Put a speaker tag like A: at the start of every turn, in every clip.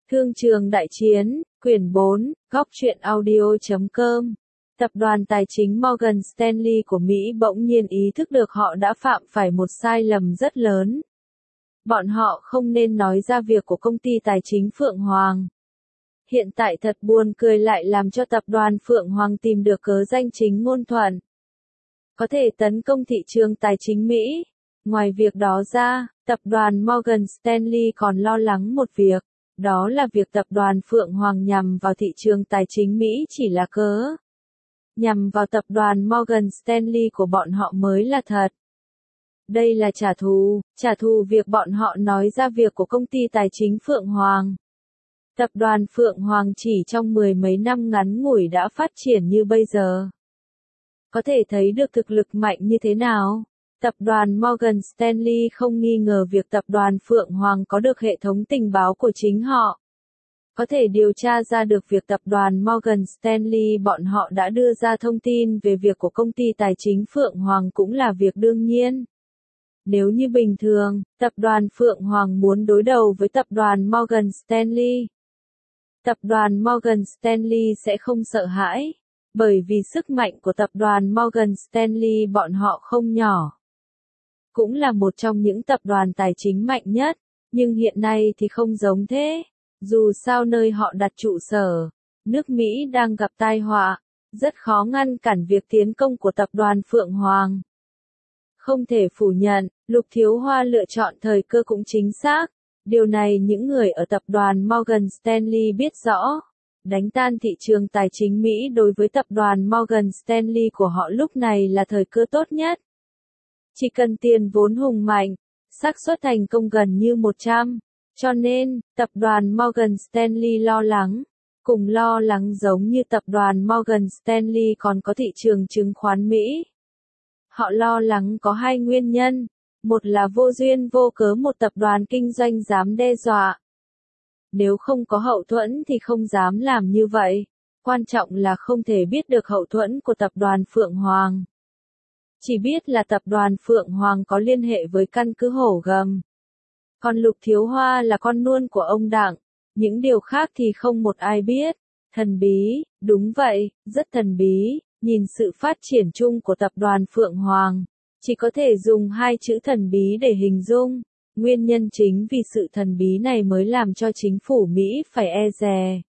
A: Thương trường đại chiến, quyển 4, góc truyện audio.com. Tập đoàn tài chính Morgan Stanley của Mỹ bỗng nhiên ý thức được họ đã phạm phải một sai lầm rất lớn. Bọn họ không nên nói ra việc của công ty tài chính Phượng Hoàng. Hiện tại thật buồn cười lại làm cho tập đoàn Phượng Hoàng tìm được cớ danh chính ngôn thuận. Có thể tấn công thị trường tài chính Mỹ. Ngoài việc đó ra, tập đoàn Morgan Stanley còn lo lắng một việc. Đó là việc tập đoàn Phượng Hoàng nhằm vào thị trường tài chính Mỹ chỉ là cớ. Nhằm vào tập đoàn Morgan Stanley của bọn họ mới là thật. Đây là trả thù việc bọn họ nói ra việc của công ty tài chính Phượng Hoàng. Tập đoàn Phượng Hoàng chỉ trong mười mấy năm ngắn ngủi đã phát triển như bây giờ. Có thể thấy được thực lực mạnh như thế nào. Tập đoàn Morgan Stanley không nghi ngờ việc tập đoàn Phượng Hoàng có được hệ thống tình báo của chính họ. Có thể điều tra ra được việc tập đoàn Morgan Stanley bọn họ đã đưa ra thông tin về việc của công ty tài chính Phượng Hoàng cũng là việc đương nhiên. Nếu như bình thường, tập đoàn Phượng Hoàng muốn đối đầu với tập đoàn Morgan Stanley. Tập đoàn Morgan Stanley sẽ không sợ hãi, bởi vì sức mạnh của tập đoàn Morgan Stanley bọn họ không nhỏ. Cũng là một trong những tập đoàn tài chính mạnh nhất, nhưng hiện nay thì không giống thế. Dù sao nơi họ đặt trụ sở, nước Mỹ đang gặp tai họa, rất khó ngăn cản việc tiến công của tập đoàn Phượng Hoàng. Không thể phủ nhận, Lục Thiếu Hoa lựa chọn thời cơ cũng chính xác. Điều này những người ở tập đoàn Morgan Stanley biết rõ. Đánh tan thị trường tài chính Mỹ đối với tập đoàn Morgan Stanley của họ lúc này là thời cơ tốt nhất. Chỉ cần tiền vốn hùng mạnh, xác suất thành công gần như 100. Cho nên, tập đoàn Morgan Stanley lo lắng. Cùng lo lắng giống như tập đoàn Morgan Stanley còn có thị trường chứng khoán Mỹ. Họ lo lắng có hai nguyên nhân. Một là vô duyên vô cớ một tập đoàn kinh doanh dám đe dọa. Nếu không có hậu thuẫn thì không dám làm như vậy. Quan trọng là không thể biết được hậu thuẫn của tập đoàn Phượng Hoàng. Chỉ biết là tập đoàn Phượng Hoàng có liên hệ với căn cứ Hổ Gầm. Còn Lục Thiếu Hoa là con nuôn của ông Đặng. Những điều khác thì không một ai biết. Thần bí, đúng vậy, rất thần bí. Nhìn sự phát triển chung của tập đoàn Phượng Hoàng, chỉ có thể dùng hai chữ thần bí để hình dung. Nguyên nhân chính vì sự thần bí này mới làm cho chính phủ Mỹ phải e dè.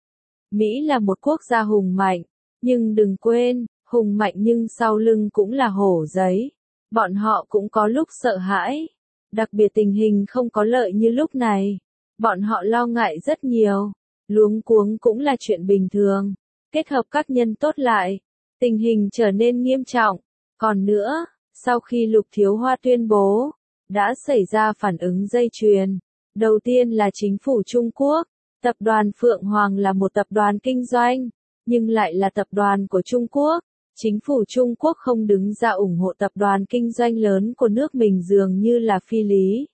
A: Mỹ là một quốc gia hùng mạnh, nhưng đừng quên, hùng mạnh nhưng sau lưng cũng là hổ giấy. Bọn họ cũng có lúc sợ hãi. Đặc biệt tình hình không có lợi như lúc này. Bọn họ lo ngại rất nhiều. Luống cuống cũng là chuyện bình thường. Kết hợp các nhân tốt lại, tình hình trở nên nghiêm trọng. Còn nữa, sau khi Lục Thiếu Hoa tuyên bố, đã xảy ra phản ứng dây chuyền. Đầu tiên là chính phủ Trung Quốc. Tập đoàn Phượng Hoàng là một tập đoàn kinh doanh, nhưng lại là tập đoàn của Trung Quốc. Chính phủ Trung Quốc không đứng ra ủng hộ tập đoàn kinh doanh lớn của nước mình dường như là phi lý.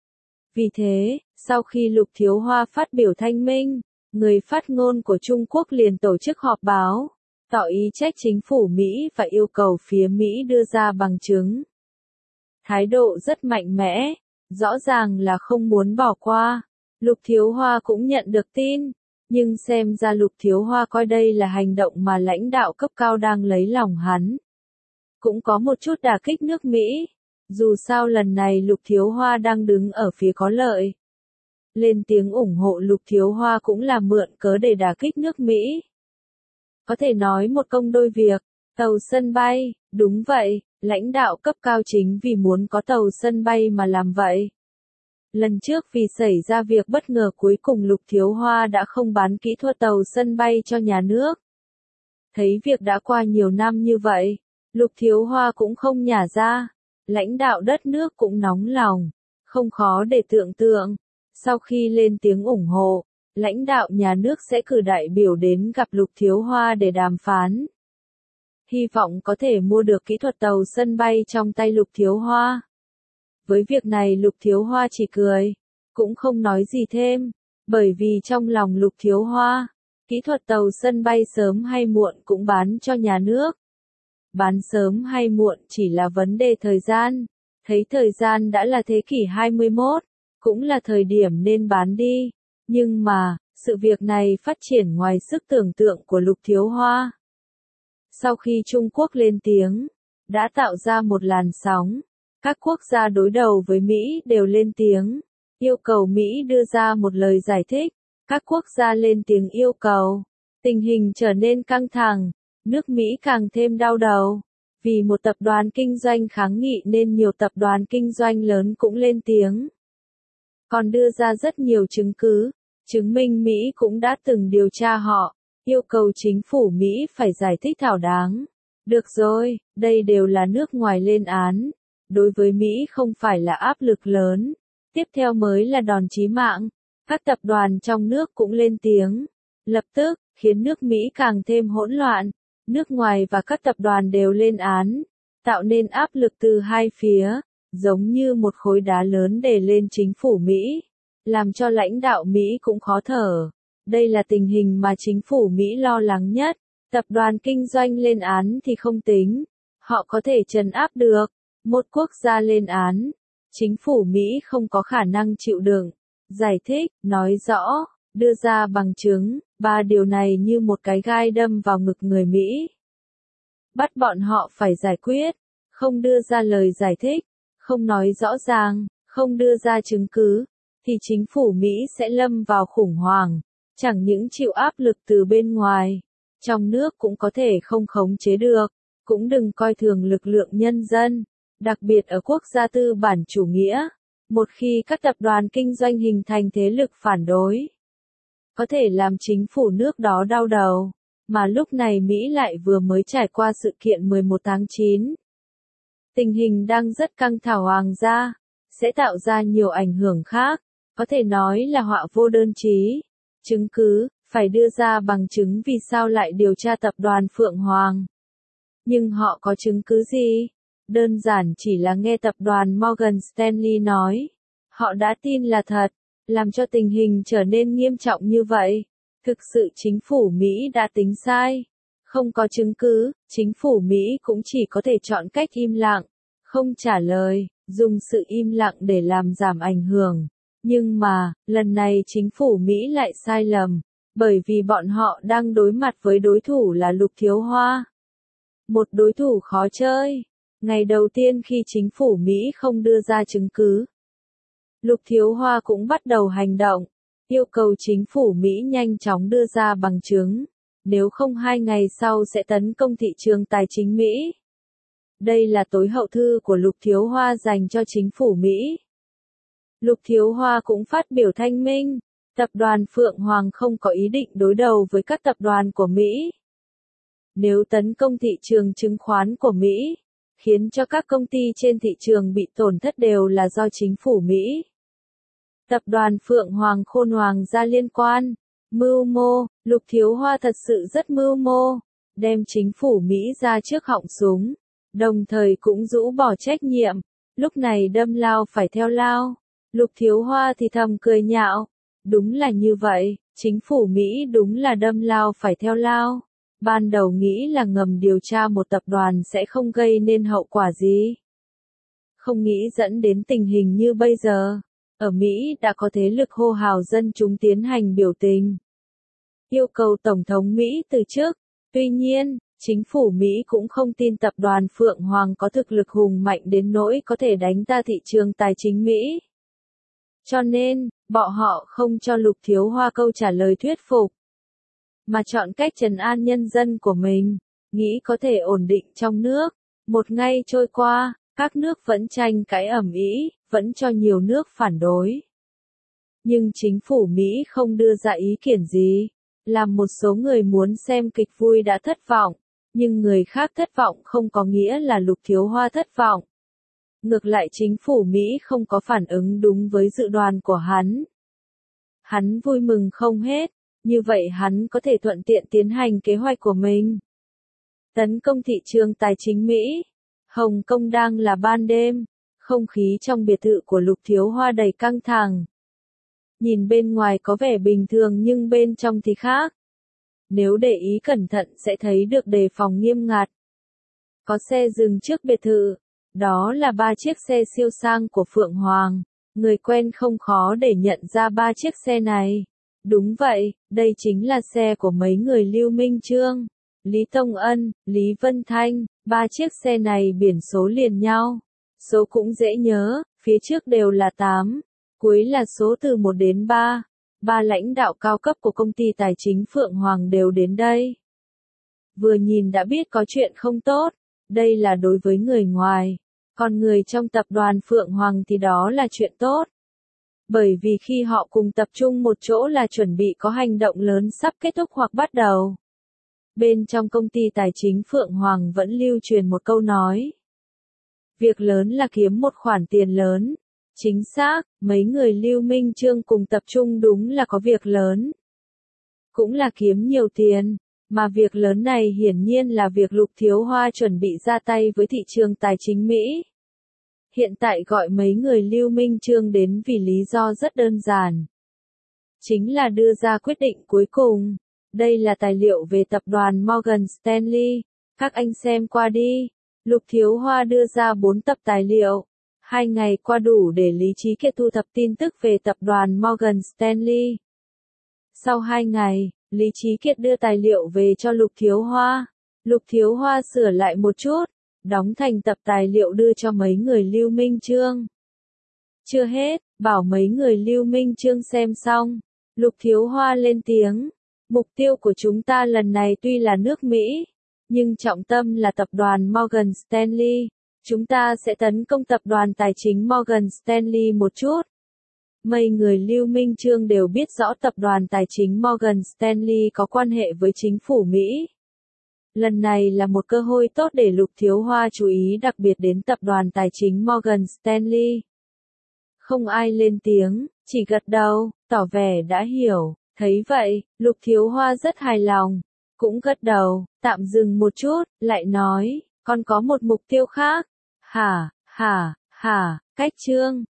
A: Vì thế, sau khi Lục Thiếu Hoa phát biểu thanh minh, người phát ngôn của Trung Quốc liền tổ chức họp báo, tỏ ý trách chính phủ Mỹ và yêu cầu phía Mỹ đưa ra bằng chứng. Thái độ rất mạnh mẽ, rõ ràng là không muốn bỏ qua. Lục Thiếu Hoa cũng nhận được tin, nhưng xem ra Lục Thiếu Hoa coi đây là hành động mà lãnh đạo cấp cao đang lấy lòng hắn. Cũng có một chút đả kích nước Mỹ. Dù sao lần này Lục Thiếu Hoa đang đứng ở phía có lợi. Lên tiếng ủng hộ Lục Thiếu Hoa cũng là mượn cớ để đả kích nước Mỹ. Có thể nói một công đôi việc. Tàu sân bay, đúng vậy, lãnh đạo cấp cao chính vì muốn có tàu sân bay mà làm vậy. Lần trước vì xảy ra việc bất ngờ cuối cùng Lục Thiếu Hoa đã không bán kỹ thuật tàu sân bay cho nhà nước. Thấy việc đã qua nhiều năm như vậy, Lục Thiếu Hoa cũng không nhả ra. Lãnh đạo đất nước cũng nóng lòng, không khó để tưởng tượng. Sau khi lên tiếng ủng hộ, lãnh đạo nhà nước sẽ cử đại biểu đến gặp Lục Thiếu Hoa để đàm phán. Hy vọng có thể mua được kỹ thuật tàu sân bay trong tay Lục Thiếu Hoa. Với việc này Lục Thiếu Hoa chỉ cười, cũng không nói gì thêm, bởi vì trong lòng Lục Thiếu Hoa, kỹ thuật tàu sân bay sớm hay muộn cũng bán cho nhà nước. Bán sớm hay muộn chỉ là vấn đề thời gian, thấy thời gian đã là thế kỷ 21, cũng là thời điểm nên bán đi. Nhưng mà, sự việc này phát triển ngoài sức tưởng tượng của Lục Thiếu Hoa. Sau khi Trung Quốc lên tiếng, đã tạo ra một làn sóng. Các quốc gia đối đầu với Mỹ đều lên tiếng, yêu cầu Mỹ đưa ra một lời giải thích. Các quốc gia lên tiếng yêu cầu. Tình hình trở nên căng thẳng, nước Mỹ càng thêm đau đầu. Vì một tập đoàn kinh doanh kháng nghị nên nhiều tập đoàn kinh doanh lớn cũng lên tiếng. Còn đưa ra rất nhiều chứng cứ, chứng minh Mỹ cũng đã từng điều tra họ, yêu cầu chính phủ Mỹ phải giải thích thỏa đáng. Được rồi, đây đều là nước ngoài lên án. Đối với Mỹ không phải là áp lực lớn. Tiếp theo mới là đòn chí mạng. Các tập đoàn trong nước cũng lên tiếng. Lập tức, khiến nước Mỹ càng thêm hỗn loạn. Nước ngoài và các tập đoàn đều lên án, tạo nên áp lực từ hai phía, giống như một khối đá lớn đè lên chính phủ Mỹ, làm cho lãnh đạo Mỹ cũng khó thở. Đây là tình hình mà chính phủ Mỹ lo lắng nhất. Tập đoàn kinh doanh lên án thì không tính, họ có thể trấn áp được. Một quốc gia lên án, chính phủ Mỹ không có khả năng chịu đựng. Giải thích, nói rõ, đưa ra bằng chứng, ba điều này như một cái gai đâm vào ngực người Mỹ. Bắt bọn họ phải giải quyết, không đưa ra lời giải thích, không nói rõ ràng, không đưa ra chứng cứ, thì chính phủ Mỹ sẽ lâm vào khủng hoảng, chẳng những chịu áp lực từ bên ngoài, trong nước cũng có thể không khống chế được, cũng đừng coi thường lực lượng nhân dân, đặc biệt ở quốc gia tư bản chủ nghĩa. Một khi các tập đoàn kinh doanh hình thành thế lực phản đối, có thể làm chính phủ nước đó đau đầu, mà lúc này Mỹ lại vừa mới trải qua sự kiện 11 tháng 9. Tình hình đang rất căng thẳng hoàng gia, sẽ tạo ra nhiều ảnh hưởng khác, có thể nói là họa vô đơn chí. Chứng cứ, phải đưa ra bằng chứng vì sao lại điều tra tập đoàn Phượng Hoàng. Nhưng họ có chứng cứ gì? Đơn giản chỉ là nghe tập đoàn Morgan Stanley nói. Họ đã tin là thật, làm cho tình hình trở nên nghiêm trọng như vậy. Thực sự chính phủ Mỹ đã tính sai. Không có chứng cứ, chính phủ Mỹ cũng chỉ có thể chọn cách im lặng, không trả lời, dùng sự im lặng để làm giảm ảnh hưởng. Nhưng mà, lần này chính phủ Mỹ lại sai lầm, bởi vì bọn họ đang đối mặt với đối thủ là Lục Thiếu Hoa. Một đối thủ khó chơi. Ngày đầu tiên khi chính phủ Mỹ không đưa ra chứng cứ, Lục Thiếu Hoa cũng bắt đầu hành động, yêu cầu chính phủ Mỹ nhanh chóng đưa ra bằng chứng, nếu không 2 ngày sau sẽ tấn công thị trường tài chính Mỹ. Đây là tối hậu thư của Lục Thiếu Hoa dành cho chính phủ Mỹ. Lục Thiếu Hoa cũng phát biểu thanh minh, tập đoàn Phượng Hoàng không có ý định đối đầu với các tập đoàn của Mỹ. Nếu tấn công thị trường chứng khoán của Mỹ, khiến cho các công ty trên thị trường bị tổn thất đều là do chính phủ Mỹ. Tập đoàn Phượng Hoàng Khôn Hoàng gia liên quan, mưu mô, Lục Thiếu Hoa thật sự rất mưu mô, đem chính phủ Mỹ ra trước họng súng, đồng thời cũng rũ bỏ trách nhiệm, lúc này đâm lao phải theo lao. Lục Thiếu Hoa thì thầm cười nhạo, đúng là như vậy, chính phủ Mỹ đúng là đâm lao phải theo lao. Ban đầu nghĩ là ngầm điều tra một tập đoàn sẽ không gây nên hậu quả gì. Không nghĩ dẫn đến tình hình như bây giờ. Ở Mỹ đã có thế lực hô hào dân chúng tiến hành biểu tình, yêu cầu Tổng thống Mỹ từ chức. Tuy nhiên, chính phủ Mỹ cũng không tin tập đoàn Phượng Hoàng có thực lực hùng mạnh đến nỗi có thể đánh ta thị trường tài chính Mỹ. Cho nên, bọn họ không cho Lục Thiếu Hoa câu trả lời thuyết phục, mà chọn cách trấn an nhân dân của mình, nghĩ có thể ổn định trong nước. Một ngày trôi qua, các nước vẫn tranh cãi ầm ĩ, vẫn cho nhiều nước phản đối. Nhưng chính phủ Mỹ không đưa ra ý kiến gì, làm một số người muốn xem kịch vui đã thất vọng, nhưng người khác thất vọng không có nghĩa là Lục Thiếu Hoa thất vọng. Ngược lại chính phủ Mỹ không có phản ứng đúng với dự đoán của hắn. Hắn vui mừng không hết, như vậy hắn có thể thuận tiện tiến hành kế hoạch của mình. Tấn công thị trường tài chính Mỹ. Hồng Kông đang là ban đêm, không khí trong biệt thự của Lục Thiếu Hoa đầy căng thẳng. Nhìn bên ngoài có vẻ bình thường nhưng bên trong thì khác. Nếu để ý cẩn thận sẽ thấy được đề phòng nghiêm ngặt. Có xe dừng trước biệt thự, đó là 3 chiếc xe siêu sang của Phượng Hoàng. Người quen không khó để nhận ra 3 chiếc xe này. Đúng vậy, đây chính là xe của mấy người Lưu Minh Chương, Lý Tông Ân, Lý Vân Thanh, ba chiếc xe này biển số liền nhau. Số cũng dễ nhớ, phía trước đều là 8, cuối là số từ 1 đến 3. Ba lãnh đạo cao cấp của công ty tài chính Phượng Hoàng đều đến đây. Vừa nhìn đã biết có chuyện không tốt, đây là đối với người ngoài, còn người trong tập đoàn Phượng Hoàng thì đó là chuyện tốt. Bởi vì khi họ cùng tập trung một chỗ là chuẩn bị có hành động lớn sắp kết thúc hoặc bắt đầu. Bên trong công ty tài chính Phượng Hoàng vẫn lưu truyền một câu nói. Việc lớn là kiếm một khoản tiền lớn. Chính xác, mấy người Lưu Minh Chương cùng tập trung đúng là có việc lớn. Cũng là kiếm nhiều tiền, mà việc lớn này hiển nhiên là việc Lục Thiếu Hoa chuẩn bị ra tay với thị trường tài chính Mỹ. Hiện tại gọi mấy người Lưu Minh Chương đến vì lý do rất đơn giản. Chính là đưa ra quyết định cuối cùng. Đây là tài liệu về tập đoàn Morgan Stanley. Các anh xem qua đi. Lục Thiếu Hoa đưa ra 4 tập tài liệu. 2 ngày qua đủ để Lý Chí Kiệt thu thập tin tức về tập đoàn Morgan Stanley. Sau 2 ngày, Lý Chí Kiệt đưa tài liệu về cho Lục Thiếu Hoa. Lục Thiếu Hoa sửa lại một chút, đóng thành tập tài liệu đưa cho mấy người Lưu Minh Chương. Chưa hết, bảo mấy người Lưu Minh Chương xem xong. Lục Thiếu Hoa lên tiếng. Mục tiêu của chúng ta lần này tuy là nước Mỹ, nhưng trọng tâm là tập đoàn Morgan Stanley. Chúng ta sẽ tấn công tập đoàn tài chính Morgan Stanley một chút. Mấy người Lưu Minh Chương đều biết rõ tập đoàn tài chính Morgan Stanley có quan hệ với chính phủ Mỹ. Lần này là một cơ hội tốt để Lục Thiếu Hoa chú ý đặc biệt đến tập đoàn tài chính Morgan Stanley. Không ai lên tiếng, chỉ gật đầu, tỏ vẻ đã hiểu. Thấy vậy, Lục Thiếu Hoa rất hài lòng. Cũng gật đầu, tạm dừng một chút, lại nói, còn có một mục tiêu khác. Hả, cách Chương.